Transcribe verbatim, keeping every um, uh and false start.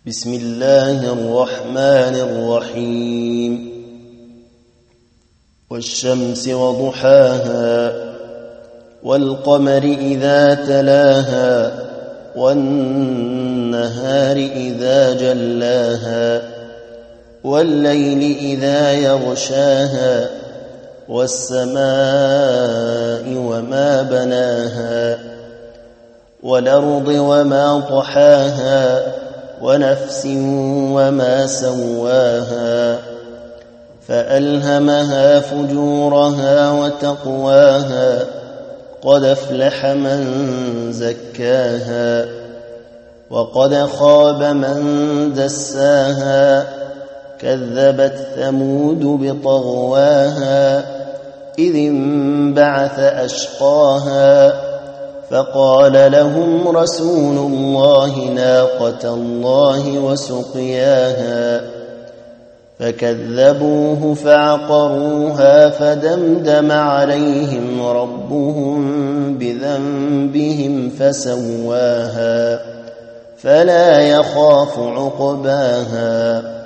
بسم الله الرحمن الرحيم والشمس وضحاها والقمر إذا تلاها والنهار إذا جلاها والليل إذا يغشاها والسماء وما بناها والأرض وما طحاها ونفس وما سواها فألهمها فجورها وتقواها قد أفلح من زكاها وقد خاب من دساها كذبت ثمود بطغواها إذ انبعث أشقاها فقال لهم رسول الله ناقة الله وسقياها فكذبوه فعقروها فدمدم عليهم ربهم بذنبهم فسواها فلا يخاف عقباها